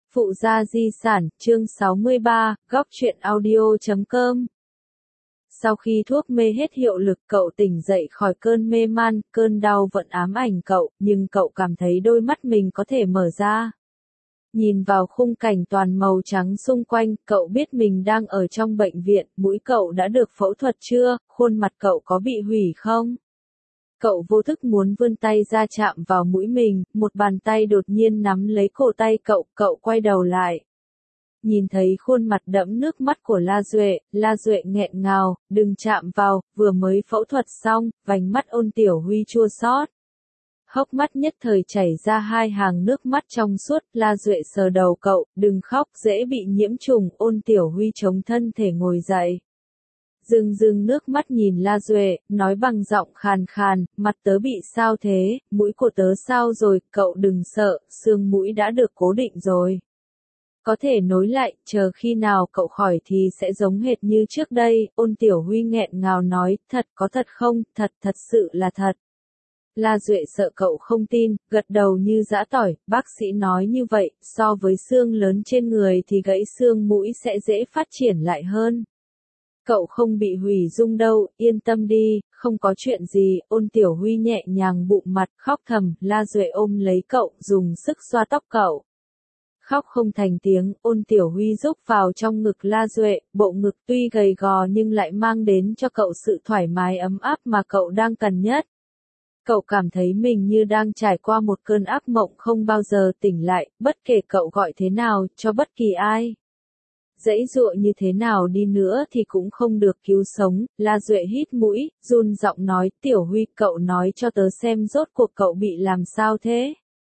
Phụ gia di sản, chương 63, góc truyện audio.com. Sau khi thuốc mê hết hiệu lực, cậu tỉnh dậy khỏi cơn mê man, cơn đau vẫn ám ảnh cậu, nhưng cậu cảm thấy đôi mắt mình có thể mở ra. Nhìn vào khung cảnh toàn màu trắng xung quanh, cậu biết mình đang ở trong bệnh viện, mũi cậu đã được phẫu thuật chưa, khuôn mặt cậu có bị hủy không? Cậu vô thức muốn vươn tay ra chạm vào mũi mình, một bàn tay đột nhiên nắm lấy cổ tay cậu, cậu quay đầu lại. Nhìn thấy khuôn mặt đẫm nước mắt của La Duệ nghẹn ngào, đừng chạm vào, vừa mới phẫu thuật xong, vành mắt Ôn Tiểu Huy chua xót. Hốc mắt nhất thời chảy ra hai hàng nước mắt trong suốt, La Duệ sờ đầu cậu, đừng khóc, dễ bị nhiễm trùng, Ôn Tiểu Huy chống thân thể ngồi dậy. Rưng nước mắt nhìn La Duệ, nói bằng giọng khàn khàn, mặt tớ bị sao thế, mũi của tớ sao rồi, cậu đừng sợ, xương mũi đã được cố định rồi. Có thể nối lại, chờ khi nào cậu khỏi thì sẽ giống hệt như trước đây, Ôn Tiểu Huy nghẹn ngào nói, thật có thật không, thật sự là thật. La Duệ sợ cậu không tin, gật đầu như giã tỏi, bác sĩ nói như vậy, so với xương lớn trên người thì gãy xương mũi sẽ dễ phát triển lại hơn. Cậu không bị hủy dung đâu, yên tâm đi, không có chuyện gì, Ôn Tiểu Huy nhẹ nhàng bụng mặt, khóc thầm, La Duệ ôm lấy cậu, dùng sức xoa tóc cậu. Khóc không thành tiếng, Ôn Tiểu Huy rúc vào trong ngực La Duệ, bộ ngực tuy gầy gò nhưng lại mang đến cho cậu sự thoải mái ấm áp mà cậu đang cần nhất. Cậu cảm thấy mình như đang trải qua một cơn ác mộng không bao giờ tỉnh lại, bất kể cậu gọi thế nào, cho bất kỳ ai. Dãy dụa như thế nào đi nữa thì cũng không được cứu sống, La Duệ hít mũi, run giọng nói, Tiểu Huy, cậu nói cho tớ xem rốt cuộc cậu bị làm sao thế?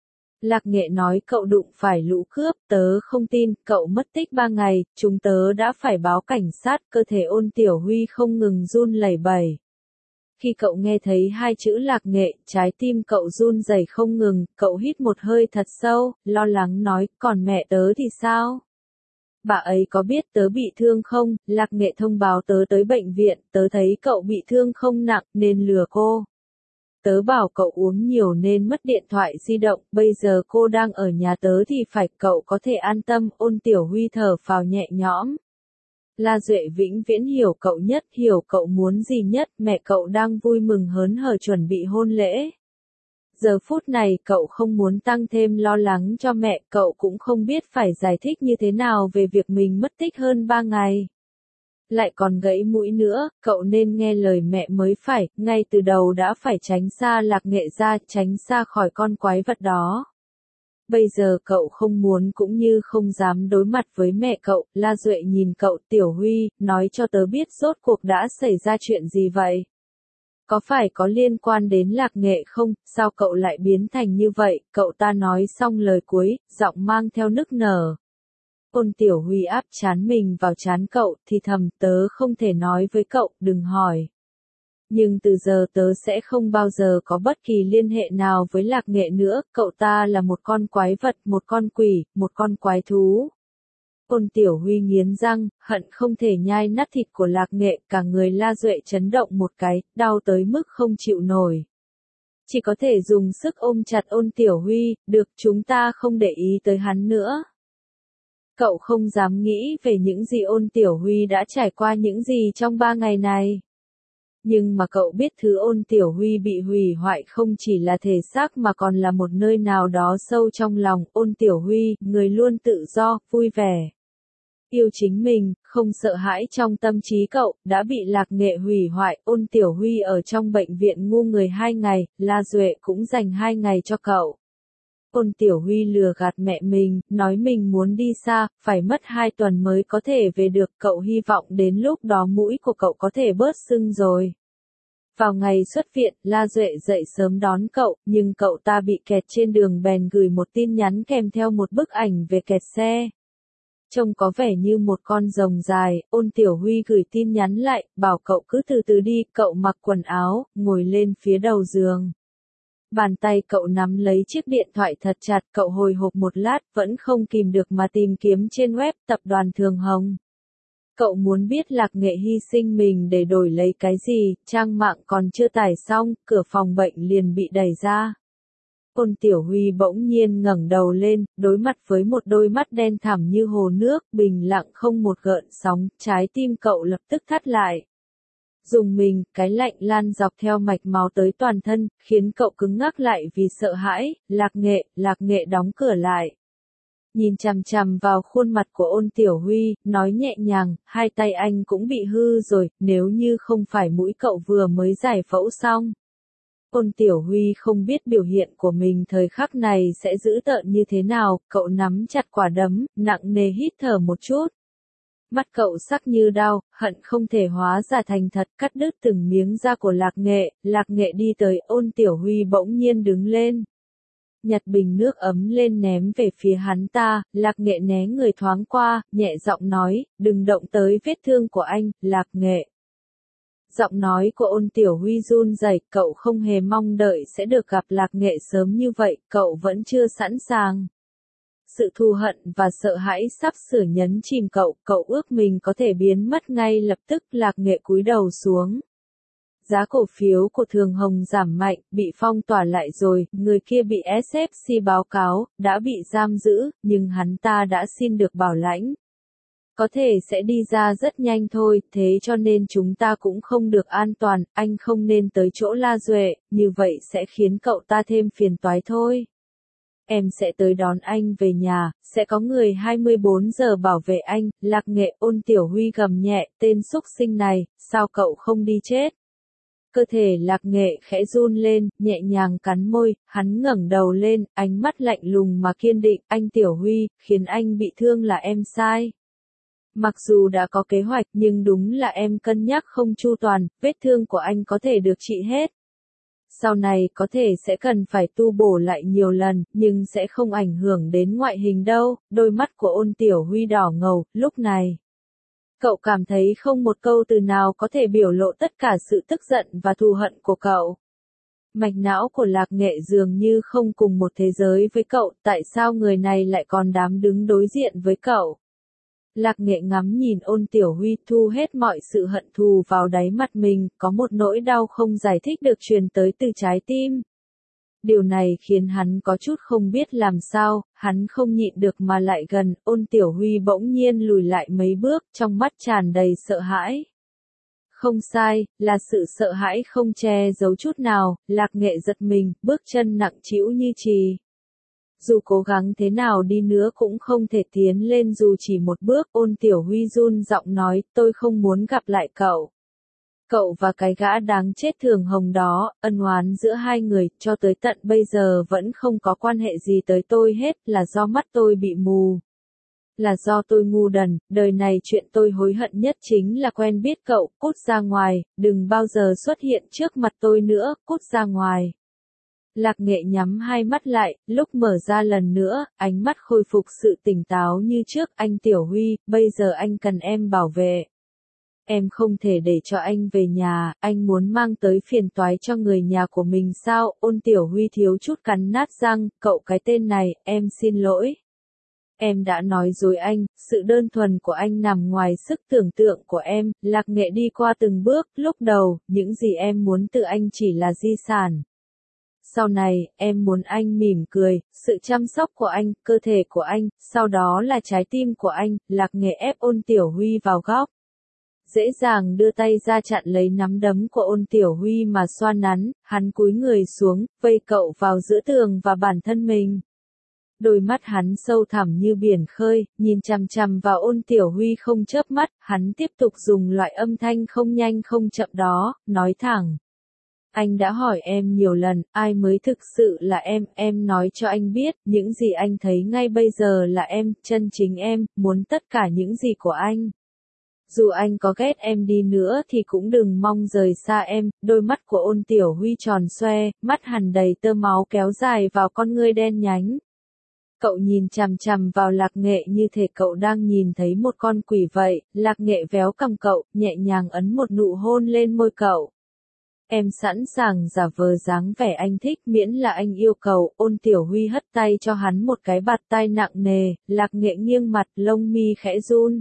Lạc Nghệ nói cậu đụng phải lũ cướp, tớ không tin, cậu mất tích 3 ngày, chúng tớ đã phải báo cảnh sát, cơ thể Ôn Tiểu Huy không ngừng run lẩy bẩy. Khi cậu nghe thấy hai chữ Lạc Nghệ, trái tim cậu run rẩy không ngừng, cậu hít một hơi thật sâu, lo lắng nói, còn mẹ tớ thì sao? Bà ấy có biết tớ bị thương không? Lạc Nghệ thông báo tớ tới bệnh viện, tớ thấy cậu bị thương không nặng nên lừa cô. Tớ bảo cậu uống nhiều nên mất điện thoại di động, bây giờ cô đang ở nhà tớ thì phải, cậu có thể an tâm, Ôn Tiểu Huy thở phào nhẹ nhõm. La Duệ vĩnh viễn hiểu cậu nhất, hiểu cậu muốn gì nhất, mẹ cậu đang vui mừng hớn hở chuẩn bị hôn lễ. Giờ phút này cậu không muốn tăng thêm lo lắng cho mẹ, cậu cũng không biết phải giải thích như thế nào về việc mình mất tích hơn 3 ngày. Lại còn gãy mũi nữa, cậu nên nghe lời mẹ mới phải, ngay từ đầu đã phải tránh xa Lạc Nghệ ra, tránh xa khỏi con quái vật đó. Bây giờ cậu không muốn cũng như không dám đối mặt với mẹ cậu, La Duệ nhìn cậu, Tiểu Huy, nói cho tớ biết rốt cuộc đã xảy ra chuyện gì vậy? Có phải có liên quan đến Lạc Nghệ không, sao cậu lại biến thành như vậy, cậu ta nói xong lời cuối, giọng mang theo nức nở. Ôn Tiểu Huy áp trán mình vào trán cậu, thì thầm, tớ không thể nói với cậu, đừng hỏi. Nhưng từ giờ tớ sẽ không bao giờ có bất kỳ liên hệ nào với Lạc Nghệ nữa, cậu ta là một con quái vật, một con quỷ, một con quái thú. Ôn Tiểu Huy nghiến răng, hận không thể nhai nát thịt của Lạc Nghệ, cả người La Duệ chấn động một cái, đau tới mức không chịu nổi. Chỉ có thể dùng sức ôm chặt Ôn Tiểu Huy, được, chúng ta không để ý tới hắn nữa. Cậu không dám nghĩ về những gì Ôn Tiểu Huy đã trải qua những gì trong 3 ngày này. Nhưng mà cậu biết thứ Ôn Tiểu Huy bị hủy hoại không chỉ là thể xác mà còn là một nơi nào đó sâu trong lòng, Ôn Tiểu Huy, người luôn tự do, vui vẻ. Yêu chính mình, không sợ hãi trong tâm trí cậu, đã bị Lạc Nghệ hủy hoại, Ôn Tiểu Huy ở trong bệnh viện ngu người 2 ngày, La Duệ cũng dành 2 ngày cho cậu. Ôn Tiểu Huy lừa gạt mẹ mình, nói mình muốn đi xa, phải mất 2 tuần mới có thể về được, cậu hy vọng đến lúc đó mũi của cậu có thể bớt sưng rồi. Vào ngày xuất viện, La Duệ dậy sớm đón cậu, nhưng cậu ta bị kẹt trên đường bèn gửi một tin nhắn kèm theo một bức ảnh về kẹt xe. Trông có vẻ như một con rồng dài, Ôn Tiểu Huy gửi tin nhắn lại, bảo cậu cứ từ từ đi, cậu mặc quần áo, ngồi lên phía đầu giường. Bàn tay cậu nắm lấy chiếc điện thoại thật chặt, cậu hồi hộp một lát, vẫn không kìm được mà tìm kiếm trên web tập đoàn Thường Hồng. Cậu muốn biết Lạc Nghệ hy sinh mình để đổi lấy cái gì, trang mạng còn chưa tải xong, cửa phòng bệnh liền bị đẩy ra. Ôn Tiểu Huy bỗng nhiên ngẩng đầu lên, đối mặt với một đôi mắt đen thẳm như hồ nước, bình lặng không một gợn sóng, trái tim cậu lập tức thắt lại. Dùng mình, cái lạnh lan dọc theo mạch máu tới toàn thân, khiến cậu cứng ngắc lại vì sợ hãi. Lạc Nghệ đóng cửa lại. Nhìn chằm chằm vào khuôn mặt của Ôn Tiểu Huy, nói nhẹ nhàng, hai tay anh cũng bị hư rồi, nếu như không phải mũi cậu vừa mới giải phẫu xong. Ôn Tiểu Huy không biết biểu hiện của mình thời khắc này sẽ dữ tợn như thế nào, cậu nắm chặt quả đấm, nặng nề hít thở một chút. Mắt cậu sắc như đao, hận không thể hóa ra thành thật, cắt đứt từng miếng da của Lạc Nghệ đi tới, Ôn Tiểu Huy bỗng nhiên đứng lên. Nhặt bình nước ấm lên ném về phía hắn ta, Lạc Nghệ né người thoáng qua, nhẹ giọng nói, đừng động tới vết thương của anh, Lạc Nghệ. Giọng nói của Ôn Tiểu Huy run rẩy, cậu không hề mong đợi sẽ được gặp Lạc Nghệ sớm như vậy, cậu vẫn chưa sẵn sàng. Sự thù hận và sợ hãi sắp sửa nhấn chìm cậu, cậu ước mình có thể biến mất ngay lập tức. Lạc Nghệ cúi đầu xuống. Giá cổ phiếu của Thường Hồng giảm mạnh, bị phong tỏa lại rồi, người kia bị SFC báo cáo, đã bị giam giữ, nhưng hắn ta đã xin được bảo lãnh. Có thể sẽ đi ra rất nhanh thôi, thế cho nên chúng ta cũng không được an toàn, anh không nên tới chỗ La Duệ, như vậy sẽ khiến cậu ta thêm phiền toái thôi. Em sẽ tới đón anh về nhà, sẽ có người 24 giờ bảo vệ anh. Lạc Nghệ. Ôn Tiểu Huy gầm nhẹ, tên xúc sinh này, sao cậu không đi chết? Cơ thể Lạc Nghệ khẽ run lên, nhẹ nhàng cắn môi, hắn ngẩng đầu lên, ánh mắt lạnh lùng mà kiên định, anh Tiểu Huy, khiến anh bị thương là em sai. Mặc dù đã có kế hoạch nhưng đúng là em cân nhắc không chu toàn, vết thương của anh có thể được trị hết. Sau này có thể sẽ cần phải tu bổ lại nhiều lần, nhưng sẽ không ảnh hưởng đến ngoại hình đâu. Đôi mắt của Ôn Tiểu Huy đỏ ngầu, lúc này. Cậu cảm thấy không một câu từ nào có thể biểu lộ tất cả sự tức giận và thù hận của cậu. Mạch não của Lạc Nghệ dường như không cùng một thế giới với cậu, tại sao người này lại còn dám đứng đối diện với cậu? Lạc Nghệ ngắm nhìn Ôn Tiểu Huy, thu hết mọi sự hận thù vào đáy mắt mình, có một nỗi đau không giải thích được truyền tới từ trái tim. Điều này khiến hắn có chút không biết làm sao, hắn không nhịn được mà lại gần, Ôn Tiểu Huy bỗng nhiên lùi lại mấy bước, trong mắt tràn đầy sợ hãi. Không sai, là sự sợ hãi không che giấu chút nào. Lạc Nghệ giật mình, bước chân nặng trĩu như chì. Dù cố gắng thế nào đi nữa cũng không thể tiến lên dù chỉ một bước. Ôn Tiểu Huy run giọng nói, tôi không muốn gặp lại cậu. Cậu và cái gã đáng chết Thường Hồng đó, ân oán giữa hai người, cho tới tận bây giờ vẫn không có quan hệ gì tới tôi hết, là do mắt tôi bị mù. Là do tôi ngu đần, đời này chuyện tôi hối hận nhất chính là quen biết cậu, cút ra ngoài, đừng bao giờ xuất hiện trước mặt tôi nữa, cút ra ngoài. Lạc Nghệ nhắm hai mắt lại, lúc mở ra lần nữa, ánh mắt khôi phục sự tỉnh táo như trước, anh Tiểu Huy, bây giờ anh cần em bảo vệ. Em không thể để cho anh về nhà, anh muốn mang tới phiền toái cho người nhà của mình sao? Ôn Tiểu Huy thiếu chút cắn nát răng, cậu cái tên này, em xin lỗi. Em đã nói dối anh, sự đơn thuần của anh nằm ngoài sức tưởng tượng của em. Lạc Nghệ đi qua từng bước, lúc đầu, những gì em muốn từ anh chỉ là di sản. Sau này, em muốn anh mỉm cười, sự chăm sóc của anh, cơ thể của anh, sau đó là trái tim của anh. Lạc Nghệ ép Ôn Tiểu Huy vào góc. Dễ dàng đưa tay ra chặn lấy nắm đấm của Ôn Tiểu Huy mà xoa nắn, hắn cúi người xuống, vây cậu vào giữa tường và bản thân mình. Đôi mắt hắn sâu thẳm như biển khơi, nhìn chằm chằm vào Ôn Tiểu Huy không chớp mắt, hắn tiếp tục dùng loại âm thanh không nhanh không chậm đó, nói thẳng. Anh đã hỏi em nhiều lần, ai mới thực sự là em nói cho anh biết, những gì anh thấy ngay bây giờ là em, chân chính em, muốn tất cả những gì của anh. Dù anh có ghét em đi nữa thì cũng đừng mong rời xa em. Đôi mắt của Ôn Tiểu Huy tròn xoe, mắt hằn đầy tơ máu kéo dài vào con ngươi đen nhánh. Cậu nhìn chằm chằm vào Lạc Nghệ như thể cậu đang nhìn thấy một con quỷ vậy. Lạc Nghệ véo cằm cậu, nhẹ nhàng ấn một nụ hôn lên môi cậu. Em sẵn sàng giả vờ dáng vẻ anh thích miễn là anh yêu cầu. Ôn Tiểu Huy hất tay cho hắn một cái bạt tai nặng nề. Lạc Nghệ nghiêng mặt, lông mi khẽ run.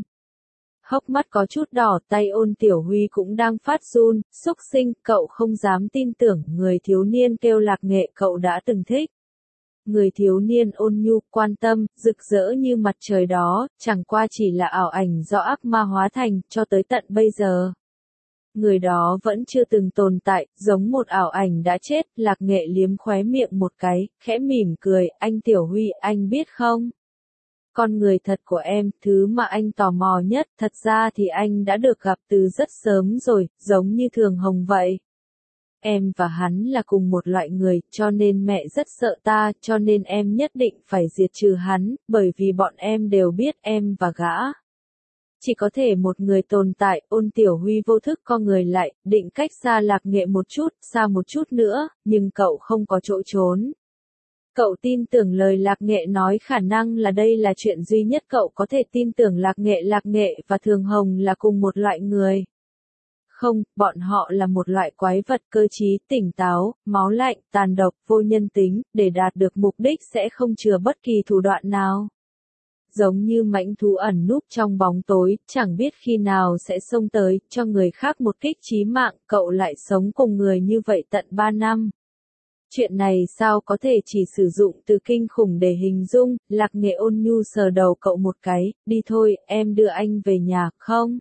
Hốc mắt có chút đỏ, tay Ôn Tiểu Huy cũng đang phát run. Xúc sinh, cậu không dám tin tưởng người thiếu niên kêu Lạc Nghệ cậu đã từng thích. Người thiếu niên ôn nhu, quan tâm, rực rỡ như mặt trời đó, chẳng qua chỉ là ảo ảnh do ác ma hóa thành, cho tới tận bây giờ. Người đó vẫn chưa từng tồn tại, giống một ảo ảnh đã chết, Lạc Nghệ liếm khóe miệng một cái, khẽ mỉm cười, anh Tiểu Huy, anh biết không? Con người thật của em, thứ mà anh tò mò nhất, thật ra thì anh đã được gặp từ rất sớm rồi, giống như Thường Hồng vậy. Em và hắn là cùng một loại người, cho nên mẹ rất sợ ta, cho nên em nhất định phải diệt trừ hắn, bởi vì bọn em đều biết em và gã. Chỉ có thể một người tồn tại, Ôn Tiểu Huy vô thức co người lại, định cách xa Lạc Nghệ một chút, xa một chút nữa, nhưng cậu không có chỗ trốn. Cậu tin tưởng lời Lạc Nghệ nói, khả năng là đây là chuyện duy nhất cậu có thể tin tưởng. Lạc Nghệ và Thường Hồng là cùng một loại người. Không, bọn họ là một loại quái vật cơ trí, tỉnh táo, máu lạnh, tàn độc, vô nhân tính, để đạt được mục đích sẽ không chừa bất kỳ thủ đoạn nào. Giống như mãnh thú ẩn núp trong bóng tối, chẳng biết khi nào sẽ xông tới, cho người khác một kích chí mạng, cậu lại sống cùng người như vậy tận 3 năm. Chuyện này sao có thể chỉ sử dụng từ kinh khủng để hình dung. Lạc Nghệ ôn nhu sờ đầu cậu một cái, đi thôi, em đưa anh về nhà, không?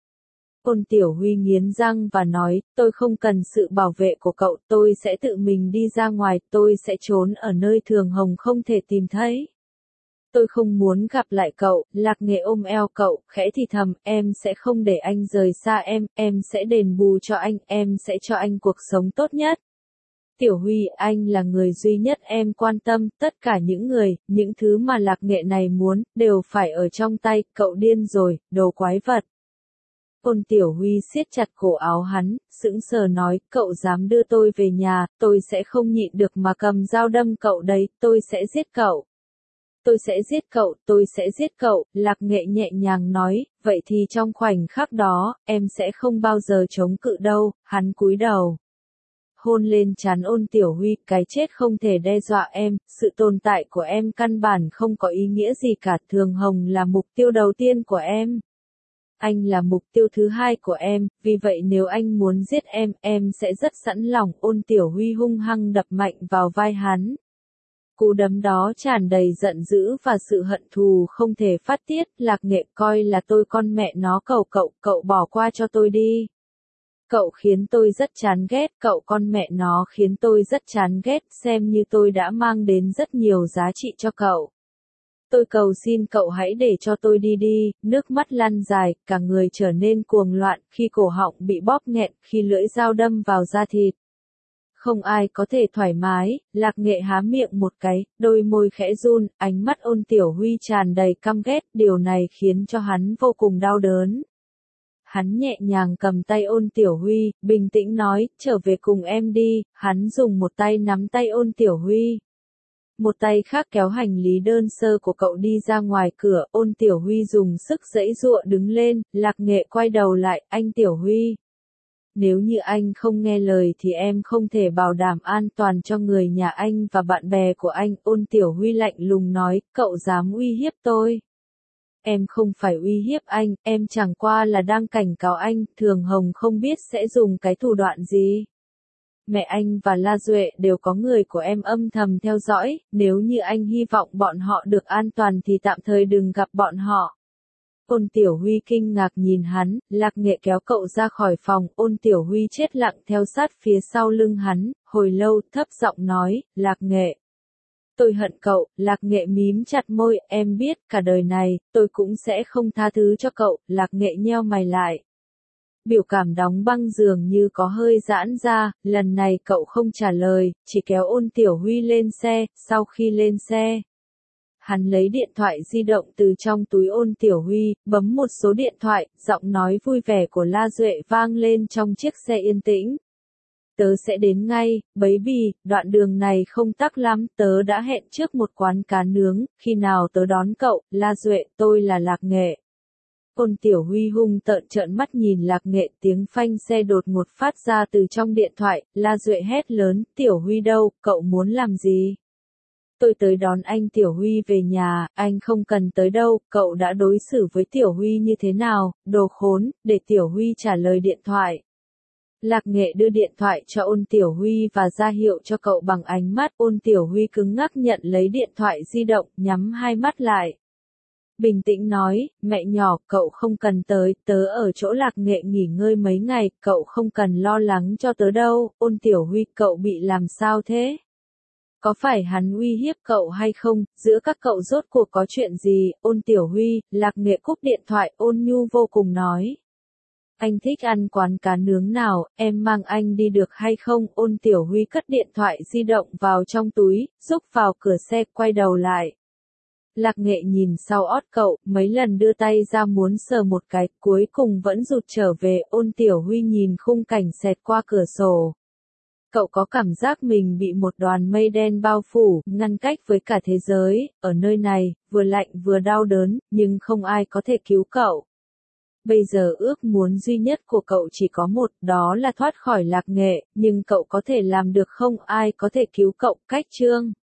Ôn Tiểu Huy nghiến răng và nói, tôi không cần sự bảo vệ của cậu, tôi sẽ tự mình đi ra ngoài, tôi sẽ trốn ở nơi Thường Hồng không thể tìm thấy. Tôi không muốn gặp lại cậu. Lạc Nghệ ôm eo cậu, khẽ thì thầm, em sẽ không để anh rời xa em sẽ đền bù cho anh, em sẽ cho anh cuộc sống tốt nhất. Tiểu Huy, anh là người duy nhất em quan tâm, tất cả những thứ mà Lạc Nghệ này muốn, đều phải ở trong tay, cậu điên rồi, đồ quái vật. Ôn Tiểu Huy siết chặt cổ áo hắn, sững sờ nói, cậu dám đưa tôi về nhà, tôi sẽ không nhịn được mà cầm dao đâm cậu đấy, tôi sẽ giết cậu. Tôi sẽ giết cậu, tôi sẽ giết cậu, Lạc Nghệ nhẹ nhàng nói, vậy thì trong khoảnh khắc đó, em sẽ không bao giờ chống cự đâu. Hắn cúi đầu. Hôn lên trán Ôn Tiểu Huy, cái chết không thể đe dọa em, sự tồn tại của em căn bản không có ý nghĩa gì cả. Thường Hồng là mục tiêu đầu tiên của em. Anh là mục tiêu thứ hai của em, vì vậy nếu anh muốn giết em sẽ rất sẵn lòng. Ôn Tiểu Huy hung hăng đập mạnh vào vai hắn. Cú đấm đó tràn đầy giận dữ và sự hận thù không thể phát tiết. Lạc Nghệ, coi là tôi con mẹ nó, cậu bỏ qua cho tôi đi. Cậu khiến tôi rất chán ghét, cậu con mẹ nó khiến tôi rất chán ghét, xem như tôi đã mang đến rất nhiều giá trị cho cậu. Tôi cầu xin cậu hãy để cho tôi đi, nước mắt lăn dài, cả người trở nên cuồng loạn, khi cổ họng bị bóp nghẹn, khi lưỡi dao đâm vào da thịt. Không ai có thể thoải mái. Lạc Nghệ há miệng một cái, đôi môi khẽ run, ánh mắt Ôn Tiểu Huy tràn đầy căm ghét, điều này khiến cho hắn vô cùng đau đớn. Hắn nhẹ nhàng cầm tay Ôn Tiểu Huy, bình tĩnh nói, trở về cùng em đi. Hắn dùng một tay nắm tay Ôn Tiểu Huy. Một tay khác kéo hành lý đơn sơ của cậu đi ra ngoài cửa. Ôn Tiểu Huy dùng sức giãy giụa đứng lên. Lạc Nghệ quay đầu lại, anh Tiểu Huy. Nếu như anh không nghe lời thì em không thể bảo đảm an toàn cho người nhà anh và bạn bè của anh. Ôn Tiểu Huy lạnh lùng nói, cậu dám uy hiếp tôi. Em không phải uy hiếp anh, em chẳng qua là đang cảnh cáo anh. Thường Hồng không biết sẽ dùng cái thủ đoạn gì. Mẹ anh và La Duệ đều có người của em âm thầm theo dõi, nếu như anh hy vọng bọn họ được an toàn thì tạm thời đừng gặp bọn họ. Ôn Tiểu Huy kinh ngạc nhìn hắn. Lạc Nghệ kéo cậu ra khỏi phòng. Ôn Tiểu Huy chết lặng theo sát phía sau lưng hắn, hồi lâu, thấp giọng nói, Lạc Nghệ. Tôi hận cậu. Lạc Nghệ mím chặt môi, em biết, cả đời này, tôi cũng sẽ không tha thứ cho cậu. Lạc Nghệ nheo mày lại. Biểu cảm đóng băng dường như có hơi giãn ra, lần này cậu không trả lời, chỉ kéo Ôn Tiểu Huy lên xe. Sau khi lên xe, hắn lấy điện thoại di động từ trong túi Ôn Tiểu Huy, bấm một số điện thoại, giọng nói vui vẻ của La Duệ vang lên trong chiếc xe yên tĩnh. Tớ sẽ đến ngay, baby, đoạn đường này không tắc lắm, tớ đã hẹn trước một quán cá nướng, khi nào tớ đón cậu. La Duệ, tôi là Lạc Nghệ. Ôn Tiểu Huy hung tợn trợn mắt nhìn Lạc Nghệ, tiếng phanh xe đột ngột phát ra từ trong điện thoại. La Duệ hét lớn, Tiểu Huy đâu, cậu muốn làm gì? Tôi tới đón anh Tiểu Huy về nhà. Anh không cần tới đâu, cậu đã đối xử với Tiểu Huy như thế nào, đồ khốn, để Tiểu Huy trả lời điện thoại. Lạc Nghệ đưa điện thoại cho Ôn Tiểu Huy và ra hiệu cho cậu bằng ánh mắt. Ôn Tiểu Huy cứng ngắc nhận lấy điện thoại di động, nhắm hai mắt lại. Bình tĩnh nói, mẹ nhỏ, cậu không cần tới, tớ ở chỗ Lạc Nghệ nghỉ ngơi mấy ngày, cậu không cần lo lắng cho tớ đâu. Ôn Tiểu Huy, cậu bị làm sao thế? Có phải hắn uy hiếp cậu hay không, giữa các cậu rốt cuộc có chuyện gì? Ôn Tiểu Huy, Lạc Nghệ cúp điện thoại, Ôn Nhu vô cùng nói. Anh thích ăn quán cá nướng nào, em mang anh đi được hay không? Ôn Tiểu Huy cất điện thoại di động vào trong túi, rúc vào cửa xe, quay đầu lại. Lạc Nghệ nhìn sau ót cậu, mấy lần đưa tay ra muốn sờ một cái, cuối cùng vẫn rụt trở về. Ôn Tiểu Huy nhìn khung cảnh xẹt qua cửa sổ. Cậu có cảm giác mình bị một đoàn mây đen bao phủ, ngăn cách với cả thế giới, ở nơi này, vừa lạnh vừa đau đớn, nhưng không ai có thể cứu cậu. Bây giờ ước muốn duy nhất của cậu chỉ có một, đó là thoát khỏi Lạc Nghệ, nhưng cậu có thể làm được không? Ai có thể cứu cậu? Cách chương